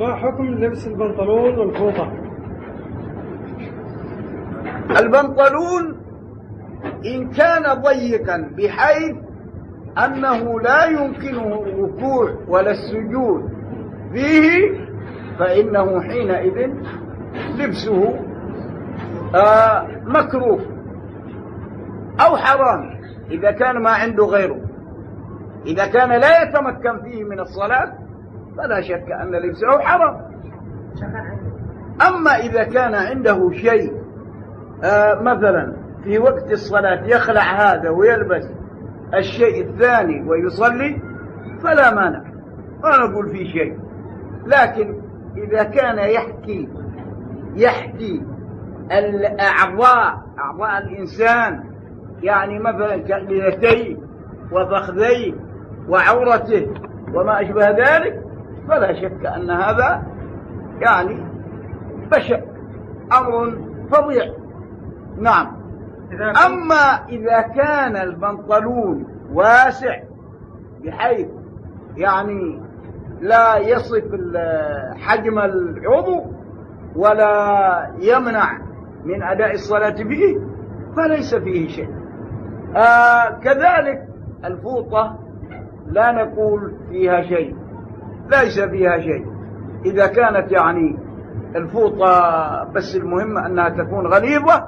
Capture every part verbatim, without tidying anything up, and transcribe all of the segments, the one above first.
ما حكم لبس البنطلون والفوطة؟ البنطلون إن كان ضيقا بحيث أنه لا يمكنه الركوع ولا السجود فيه فإنه حينئذ لبسه آه مكروه أو حرام إذا كان ما عنده غيره. إذا كان لا يتمكن فيه من الصلاة فلا شك أن لبسه حرام. أما إذا كان عنده شيء آه مثلا في وقت الصلاة يخلع هذا ويلبس الشيء الثاني ويصلي فلا مانع، ما نقول فيه شيء. لكن إذا كان يحكي يحكي الأعضاء أعضاء الإنسان، يعني مثلا كليتيه وفخذيه وعورته وما أشبه ذلك، فلا شك أن هذا يعني بشع، أمر فظيع. نعم. أما إذا كان البنطلون واسع بحيث يعني لا يصف حجم العضو ولا يمنع من أداء الصلاة به فليس فيه شيء. آه كذلك الفوطة لا نقول فيها شيء، ليس فيها شيء إذا كانت يعني الفوطة بس المهم أنها تكون غليظة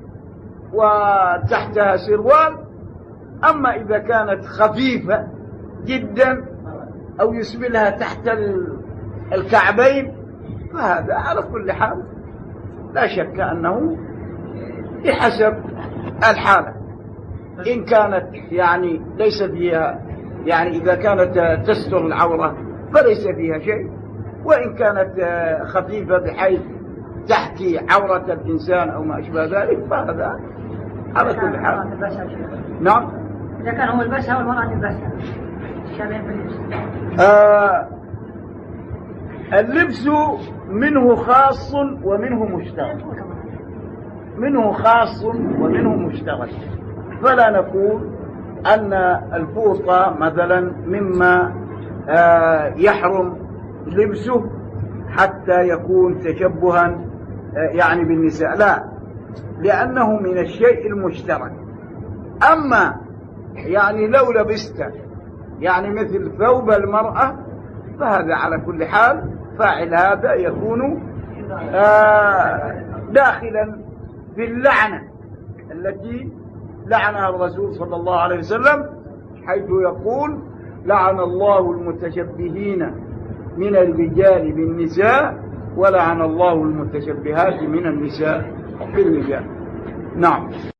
وتحتها سروال. أما إذا كانت خفيفة جدا أو يسبلها تحت الكعبين فهذا على كل حال لا شك أنه بحسب الحالة. إن كانت يعني ليس فيها يعني إذا كانت تستر العورة فليس فيها شيء، وإن كانت خفيفة بحيث تحكي عورة الإنسان أو ما أشبه ذلك فهذا على كل حال. نعم. إذا كان هو البسها والمرأة تلبسها شابين في اللبس. آه اللبس منه خاص ومنه مشترك، منه خاص ومنه مشترك. فلا نقول أن الفوطة مثلا مما آه يحرم لبسه حتى يكون تشبها آه يعني بالنساء، لا، لأنه من الشيء المشترك. أما يعني لو لبست يعني مثل ثوب المرأة فهذا على كل حال فاعل هذا يكون آه داخلا في اللعنة التي لعنها الرسول صلى الله عليه وسلم، حيث يقول: لعن الله المتشبهين من الرجال بالنساء ولعن الله المتشبهات من النساء بالرجال. نعم.